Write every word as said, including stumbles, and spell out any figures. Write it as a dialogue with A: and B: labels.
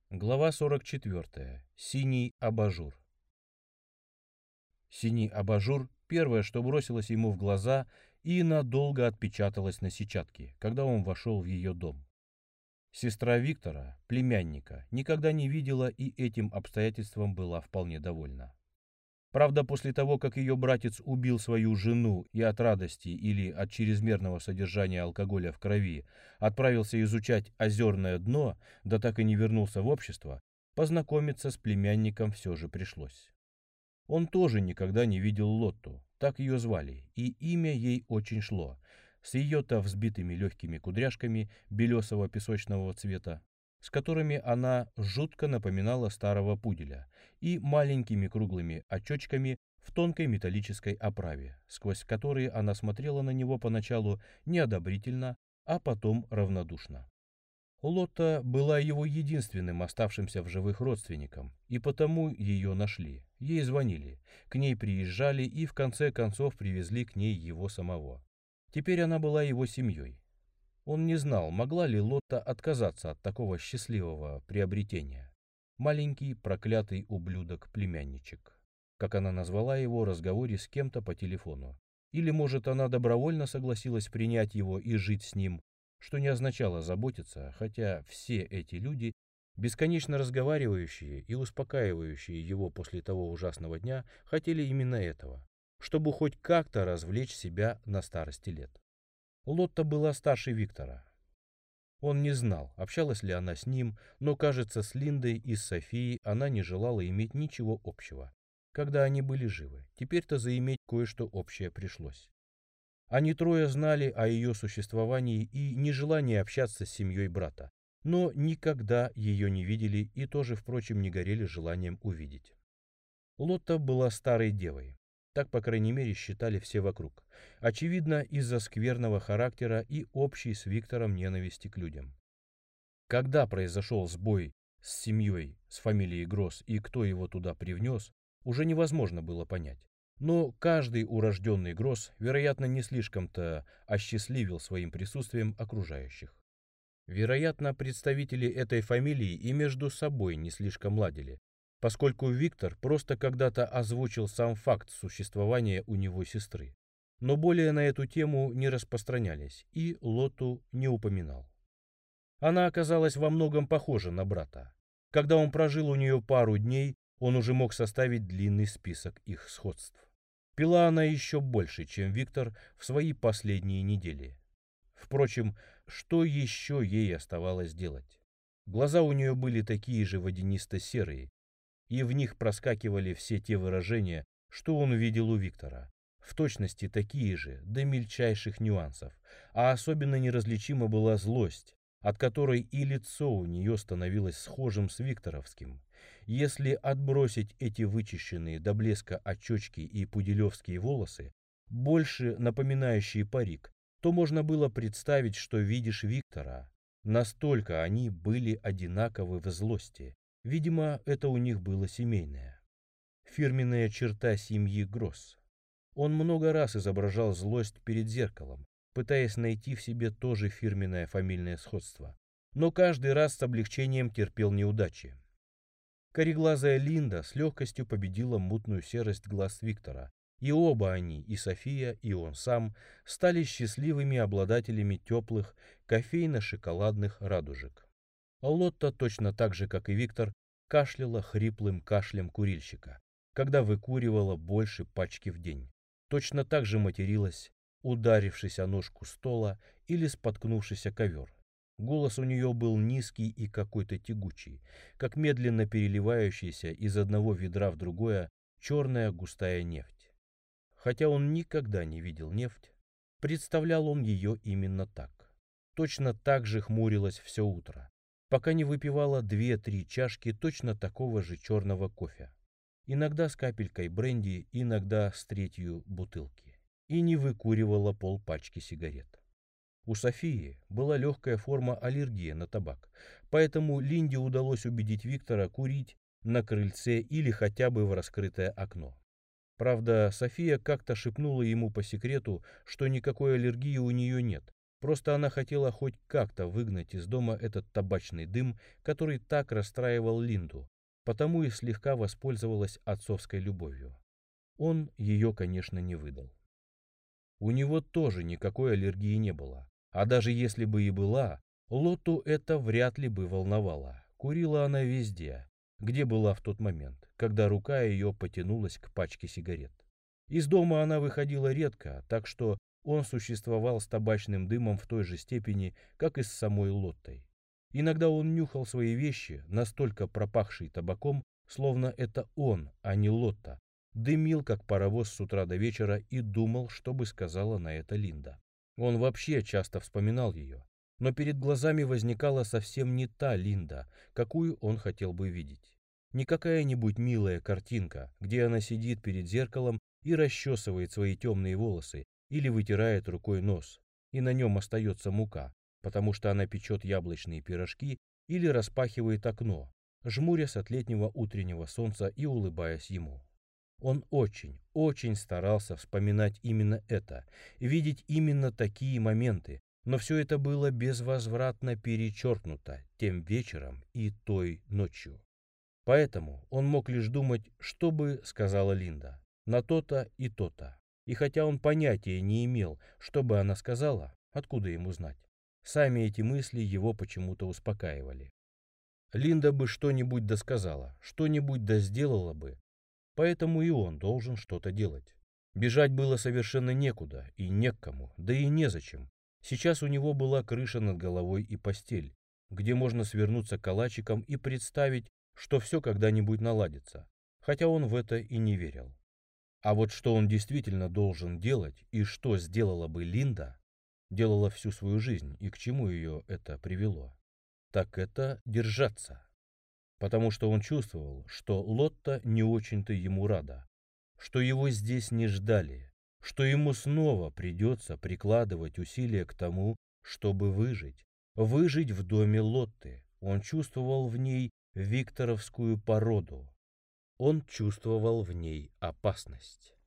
A: Глава сорок четвёртая. Синий абажур. Синий абажур — первое, что бросилось ему в глаза и надолго отпечаталось на сетчатке, когда он вошел в ее дом. Сестра Виктора, племянника, никогда не видела и этим обстоятельством была вполне довольна. Правда, после того, как ее братец убил свою жену и от радости или от чрезмерного содержания алкоголя в крови отправился изучать озерное дно, да так и не вернулся в общество, познакомиться с племянником все же пришлось. Он тоже никогда не видел Лотту, так ее звали, и имя ей очень шло, с ее-то взбитыми легкими кудряшками белесого песочного цвета, с которыми она жутко напоминала старого пуделя, и маленькими круглыми очечками в тонкой металлической оправе, сквозь которые она смотрела на него поначалу неодобрительно, а потом равнодушно. Лотта была его единственным оставшимся в живых родственником, и потому ее нашли, ей звонили, к ней приезжали и в конце концов привезли к ней его самого. Теперь она была его семьей. Он не знал, могла ли Лотта отказаться от такого счастливого приобретения. Маленький проклятый ублюдок-племянничек, как она назвала его в разговоре с кем-то по телефону. Или, может, она добровольно согласилась принять его и жить с ним, что не означало заботиться, хотя все эти люди, бесконечно разговаривающие и успокаивающие его после того ужасного дня, хотели именно этого, чтобы хоть как-то развлечь себя на старости лет. Лотта была старше Виктора. Он не знал, общалась ли она с ним, но, кажется, с Линдой и с Софией она не желала иметь ничего общего, когда они были живы. Теперь-то заиметь кое-что общее пришлось. Они трое знали о ее существовании и нежелании общаться с семьей брата, но никогда ее не видели и тоже, впрочем, не горели желанием увидеть. Лотта была старой девой. Так, по крайней мере, считали все вокруг. Очевидно, из-за скверного характера и общей с Виктором ненависти к людям. Когда произошел сбой с семьей, с фамилией Гросс и кто его туда привнес, уже невозможно было понять. Но каждый урожденный Гросс, вероятно, не слишком-то осчастливил своим присутствием окружающих. Вероятно, представители этой фамилии и между собой не слишком ладили, поскольку Виктор просто когда-то озвучил сам факт существования у него сестры, но более на эту тему не распространялись и Лотту не упоминал. Она оказалась во многом похожа на брата. Когда он прожил у нее пару дней, он уже мог составить длинный список их сходств. Пила она еще больше, чем Виктор в свои последние недели. Впрочем, что еще ей оставалось делать? Глаза у нее были такие же водянисто-серые, и в них проскакивали все те выражения, что он видел у Виктора. В точности такие же, до мельчайших нюансов, а особенно неразличима была злость, от которой и лицо у нее становилось схожим с викторовским. Если отбросить эти вычищенные до блеска очечки и пуделевские волосы, больше напоминающие парик, то можно было представить, что видишь Виктора. Настолько они были одинаковы в злости. Видимо, это у них было семейное. Фирменная черта семьи Гросс. Он много раз изображал злость перед зеркалом, пытаясь найти в себе тоже фирменное фамильное сходство. Но каждый раз с облегчением терпел неудачи. Кореглазая Линда с легкостью победила мутную серость глаз Виктора, и оба они, и София, и он сам, стали счастливыми обладателями теплых кофейно-шоколадных радужек. Лотта, точно так же, как и Виктор, кашляла хриплым кашлем курильщика, когда выкуривала больше пачки в день. Точно так же материлась, ударившись о ножку стола или споткнувшись о ковер. Голос у нее был низкий и какой-то тягучий, как медленно переливающаяся из одного ведра в другое черная густая нефть. Хотя он никогда не видел нефть, представлял он ее именно так. Точно так же хмурилась все утро, пока не выпивала две-три чашки точно такого же черного кофе. Иногда с капелькой бренди, иногда с третью бутылки. И не выкуривала полпачки сигарет. У Софии была легкая форма аллергии на табак, поэтому Линде удалось убедить Виктора курить на крыльце или хотя бы в раскрытое окно. Правда, София как-то шепнула ему по секрету, что никакой аллергии у нее нет, Просто она хотела хоть как-то выгнать из дома этот табачный дым, который так расстраивал Линду, потому и слегка воспользовалась отцовской любовью. Он ее, конечно, не выдал. У него тоже никакой аллергии не было. А даже если бы и была, Лотту это вряд ли бы волновало. Курила она везде, где была в тот момент, когда рука ее потянулась к пачке сигарет. Из дома она выходила редко, так что он существовал с табачным дымом в той же степени, как и с самой Лоттой. Иногда он нюхал свои вещи, настолько пропахшие табаком, словно это он, а не Лотта, дымил, как паровоз с утра до вечера, и думал, что бы сказала на это Линда. Он вообще часто вспоминал ее, но перед глазами возникала совсем не та Линда, какую он хотел бы видеть. Не какая-нибудь милая картинка, где она сидит перед зеркалом и расчесывает свои темные волосы или вытирает рукой нос, и на нем остается мука, потому что она печет яблочные пирожки или распахивает окно, жмурясь от летнего утреннего солнца и улыбаясь ему. Он очень, очень старался вспоминать именно это, видеть именно такие моменты, но все это было безвозвратно перечеркнуто тем вечером и той ночью. Поэтому он мог лишь думать, что бы сказала Линда, на то-то и то-то. И хотя он понятия не имел, что бы она сказала, откуда ему знать, сами эти мысли его почему-то успокаивали. Линда бы что-нибудь досказала, что-нибудь досделала бы, поэтому и он должен что-то делать. Бежать было совершенно некуда и не к кому, да и незачем. Сейчас у него была крыша над головой и постель, где можно свернуться калачиком и представить, что все когда-нибудь наладится, хотя он в это и не верил. А вот что он действительно должен делать и что сделала бы Линда, делала всю свою жизнь и к чему ее это привело, так это держаться. Потому что он чувствовал, что Лотта не очень-то ему рада, что его здесь не ждали, что ему снова придется прикладывать усилия к тому, чтобы выжить, выжить в доме Лотты. Он чувствовал в ней викторовскую породу, он чувствовал в ней опасность.